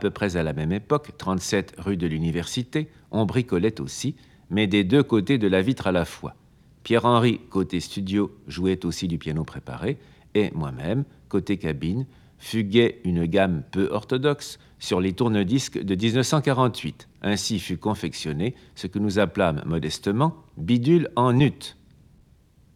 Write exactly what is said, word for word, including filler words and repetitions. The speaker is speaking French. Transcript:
peu près à la même époque, trente-sept rue de l'Université, on bricolait aussi, mais des deux côtés de la vitre à la fois. Pierre-Henri, côté studio, jouait aussi du piano préparé, et moi-même, côté cabine, fuguais une gamme peu orthodoxe sur les tourne-disques de dix-neuf cent quarante-huit. Ainsi fut confectionné ce que nous appelâmes modestement bidule en ut.